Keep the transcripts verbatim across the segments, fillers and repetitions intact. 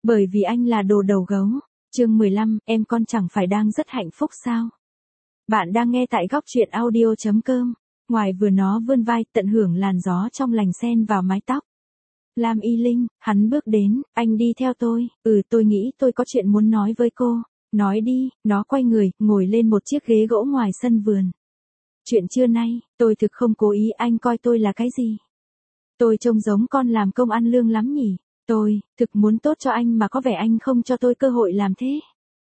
Bởi vì anh là đồ đầu gấu. Chương mười lăm, em con chẳng phải đang rất hạnh phúc sao? Bạn đang nghe tại góc truyện audio chấm com. Ngoài vừa nó vươn vai, tận hưởng làn gió trong lành xen vào mái tóc. Lam Y Linh, hắn bước đến, anh đi theo tôi, ừ tôi nghĩ tôi có chuyện muốn nói với cô. Nói đi, nó quay người, ngồi lên một chiếc ghế gỗ ngoài sân vườn. Chuyện trưa nay, tôi thực không cố ý, anh coi tôi là cái gì? Tôi trông giống con làm công ăn lương lắm nhỉ? Tôi, thực muốn tốt cho anh mà có vẻ anh không cho tôi cơ hội làm thế.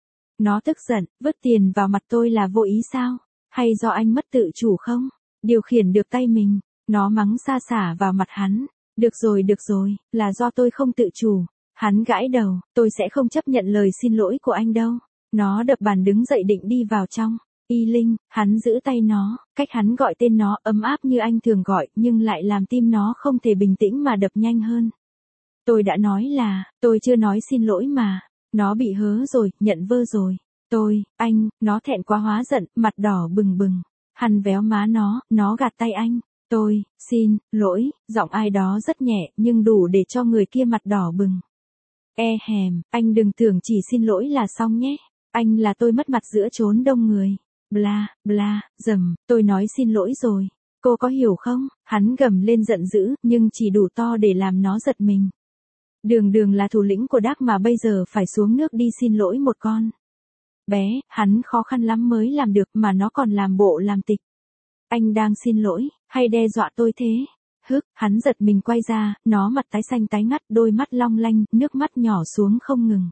Nó tức giận, vứt tiền vào mặt tôi là vô ý sao? Hay do anh mất tự chủ không? Điều khiển được tay mình, nó mắng xa xả vào mặt hắn. Được rồi được rồi, là do tôi không tự chủ. Hắn gãi đầu, tôi sẽ không chấp nhận lời xin lỗi của anh đâu. Nó đập bàn đứng dậy định đi vào trong. Y Linh, hắn giữ tay nó, cách hắn gọi tên nó ấm áp như anh thường gọi nhưng lại làm tim nó không thể bình tĩnh mà đập nhanh hơn. Tôi đã nói là, tôi chưa nói xin lỗi mà. Nó bị hớ rồi, nhận vơ rồi. Tôi, anh, nó thẹn quá hóa giận, mặt đỏ bừng bừng. Hắn véo má nó, nó gạt tay anh. Tôi, xin, lỗi, giọng ai đó rất nhẹ nhưng đủ để cho người kia mặt đỏ bừng. E hèm, anh đừng tưởng chỉ xin lỗi là xong nhé. Anh là tôi mất mặt giữa chốn đông người. Bla, bla, dầm, tôi nói xin lỗi rồi. Cô có hiểu không? Hắn gầm lên giận dữ nhưng chỉ đủ to để làm nó giật mình. Đường đường là thủ lĩnh của Đác mà bây giờ phải xuống nước đi xin lỗi một con bé, hắn khó khăn lắm mới làm được mà nó còn làm bộ làm tịch. Anh đang xin lỗi, hay đe dọa tôi thế? Hức, hắn giật mình quay ra, nó mặt tái xanh tái ngắt, đôi mắt long lanh, nước mắt nhỏ xuống không ngừng.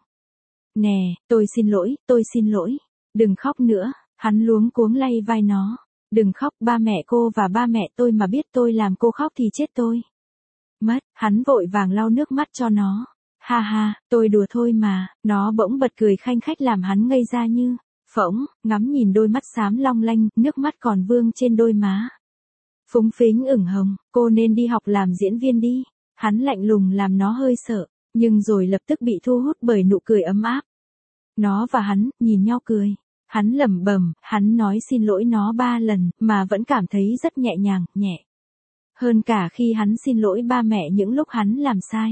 Nè, tôi xin lỗi, tôi xin lỗi. Đừng khóc nữa, hắn luống cuống lay vai nó. Đừng khóc, ba mẹ cô và ba mẹ tôi mà biết tôi làm cô khóc thì chết tôi. Mất, hắn vội vàng lau nước mắt cho nó. Ha ha, tôi đùa thôi mà, nó bỗng bật cười khanh khách làm hắn ngây ra như phỗng, ngắm nhìn đôi mắt xám long lanh, nước mắt còn vương trên đôi má. Phúng phính ửng hồng, cô nên đi học làm diễn viên đi. Hắn lạnh lùng làm nó hơi sợ, nhưng rồi lập tức bị thu hút bởi nụ cười ấm áp. Nó và hắn, nhìn nhau cười. Hắn lẩm bẩm, hắn nói xin lỗi nó ba lần, mà vẫn cảm thấy rất nhẹ nhàng, nhẹ. Hơn cả khi hắn xin lỗi ba mẹ những lúc hắn làm sai.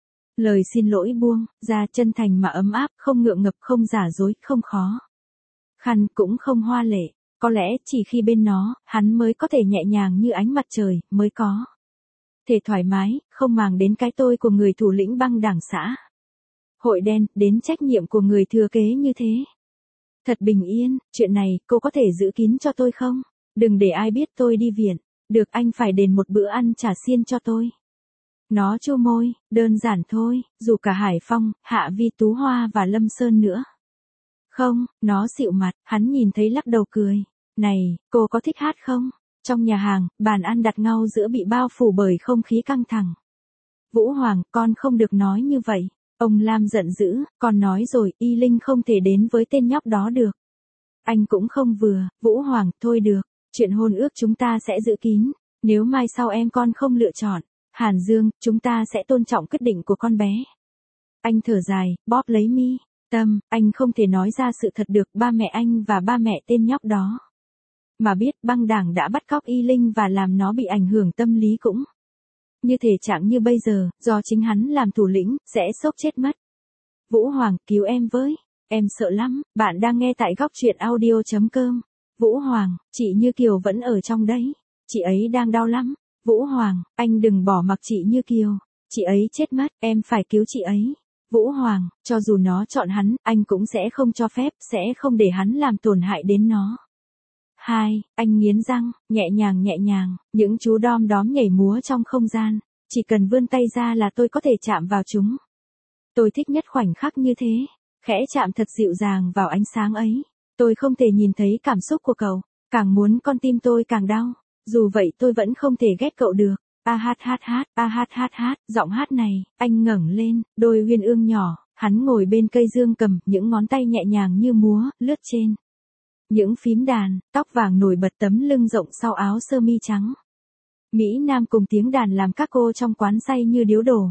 Lời xin lỗi buông ra chân thành mà ấm áp, không ngượng ngập, không giả dối, không khó khăn, cũng không hoa lệ. Có lẽ chỉ khi bên nó, hắn mới có thể nhẹ nhàng như ánh mặt trời, mới có thể thoải mái, không màng đến cái tôi của người thủ lĩnh băng đảng xã hội đen, đến trách nhiệm của người thừa kế như thế. Thật bình yên, chuyện này, cô có thể giữ kín cho tôi không? Đừng để ai biết tôi đi viện. Được, anh phải đền một bữa ăn chả xiên cho tôi. Nó chu môi, đơn giản thôi, dù cả Hải Phong, Hạ Vi Tú Hoa và Lâm Sơn nữa. Không, nó xịu mặt, hắn nhìn thấy lắc đầu cười. Này, cô có thích hát không? Trong nhà hàng, bàn ăn đặt ngau giữa bị bao phủ bởi không khí căng thẳng. Vũ Hoàng, con không được nói như vậy. Ông Lam giận dữ, con nói rồi, Y Linh không thể đến với tên nhóc đó được. Anh cũng không vừa, Vũ Hoàng, thôi được. Chuyện hôn ước chúng ta sẽ giữ kín. Nếu mai sau em con không lựa chọn Hàn Dương, chúng ta sẽ tôn trọng quyết định của con bé. Anh thở dài, bóp lấy mi tâm, anh không thể nói ra sự thật được. Ba mẹ anh và ba mẹ tên nhóc đó mà biết băng đảng đã bắt cóc Y Linh và làm nó bị ảnh hưởng tâm lý cũng như thể trạng như bây giờ, do chính hắn làm thủ lĩnh, sẽ sốc chết mất. Vũ Hoàng, cứu em với. Em sợ lắm. Bạn đang nghe tại góc truyện audio chấm com. Vũ Hoàng, chị Như Kiều vẫn ở trong đấy. Chị ấy đang đau lắm. Vũ Hoàng, anh đừng bỏ mặc chị Như Kiều. Chị ấy chết mất, em phải cứu chị ấy. Vũ Hoàng, cho dù nó chọn hắn, anh cũng sẽ không cho phép, sẽ không để hắn làm tổn hại đến nó. Hai, anh nghiến răng, nhẹ nhàng nhẹ nhàng, những chú đom đóm nhảy múa trong không gian. Chỉ cần vươn tay ra là tôi có thể chạm vào chúng. Tôi thích nhất khoảnh khắc như thế. Khẽ chạm thật dịu dàng vào ánh sáng ấy. Tôi không thể nhìn thấy cảm xúc của cậu. Càng muốn con tim tôi càng đau. Dù vậy tôi vẫn không thể ghét cậu được. A hát hát hát, a hát hát hát, giọng hát này, anh ngẩng lên, đôi uyên ương nhỏ, hắn ngồi bên cây dương cầm, những ngón tay nhẹ nhàng như múa, lướt trên những phím đàn, tóc vàng nổi bật tấm lưng rộng sau áo sơ mi trắng. Mỹ Nam cùng tiếng đàn làm các cô trong quán say như điếu đổ.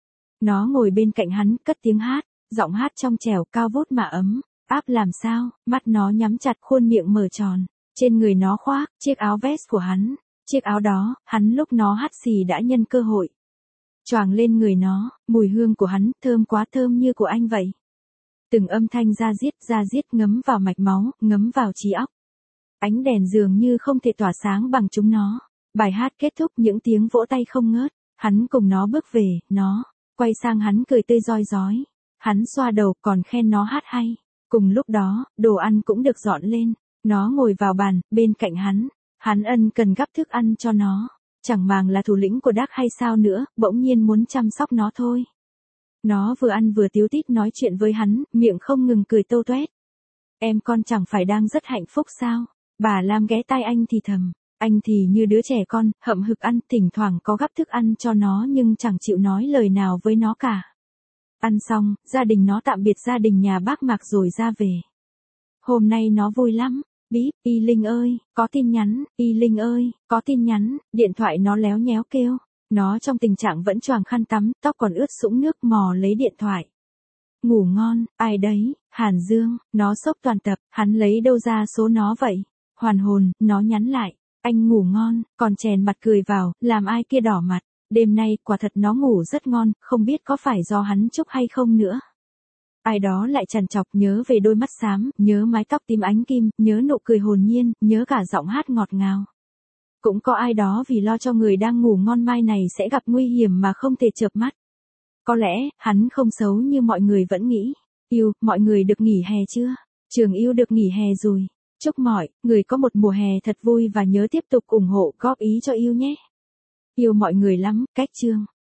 Nó ngồi bên cạnh hắn, cất tiếng hát, giọng hát trong trẻo, cao vút mà ấm áp làm sao, mắt nó nhắm chặt, khuôn miệng mở tròn. Trên người nó khoác chiếc áo vest của hắn. Chiếc áo đó, hắn lúc nó hắt xì đã nhân cơ hội choàng lên người nó, mùi hương của hắn, thơm quá thơm như của anh vậy. Từng âm thanh da diết da diết ngấm vào mạch máu, ngấm vào trí óc. Ánh đèn dường như không thể tỏa sáng bằng chúng nó. Bài hát kết thúc những tiếng vỗ tay không ngớt. Hắn cùng nó bước về, nó quay sang hắn cười tươi rói rói. Hắn xoa đầu còn khen nó hát hay. Cùng lúc đó, đồ ăn cũng được dọn lên. Nó ngồi vào bàn, bên cạnh hắn. Hắn ân cần gắp thức ăn cho nó. Chẳng màng là thủ lĩnh của Đác hay sao nữa, bỗng nhiên muốn chăm sóc nó thôi. Nó vừa ăn vừa tíu tít nói chuyện với hắn, miệng không ngừng cười tâu toét. Em con chẳng phải đang rất hạnh phúc sao? Bà Lam ghé tai anh thì thầm. Anh thì như đứa trẻ con, hậm hực ăn, thỉnh thoảng có gắp thức ăn cho nó nhưng chẳng chịu nói lời nào với nó cả. Ăn xong, gia đình nó tạm biệt gia đình nhà bác Mạc rồi ra về. Hôm nay nó vui lắm. Bíp, Y Linh ơi, có tin nhắn, Y Linh ơi, có tin nhắn, điện thoại nó léo nhéo kêu. Nó trong tình trạng vẫn choàng khăn tắm, tóc còn ướt sũng nước mò lấy điện thoại. Ngủ ngon, ai đấy, Hàn Dương, nó sốc toàn tập, hắn lấy đâu ra số nó vậy? Hoàn hồn, nó nhắn lại, anh ngủ ngon, còn chèn mặt cười vào, làm ai kia đỏ mặt. Đêm nay, quả thật nó ngủ rất ngon, không biết có phải do hắn chúc hay không nữa. Ai đó lại trằn trọc nhớ về đôi mắt xám, nhớ mái tóc tím ánh kim, nhớ nụ cười hồn nhiên, nhớ cả giọng hát ngọt ngào. Cũng có ai đó vì lo cho người đang ngủ ngon mai này sẽ gặp nguy hiểm mà không thể chợp mắt. Có lẽ, hắn không xấu như mọi người vẫn nghĩ. Yêu, mọi người được nghỉ hè chưa? Trường yêu được nghỉ hè rồi. Chúc mọi người có một mùa hè thật vui và nhớ tiếp tục ủng hộ góp ý cho yêu nhé. Yêu mọi người lắm, cách chương.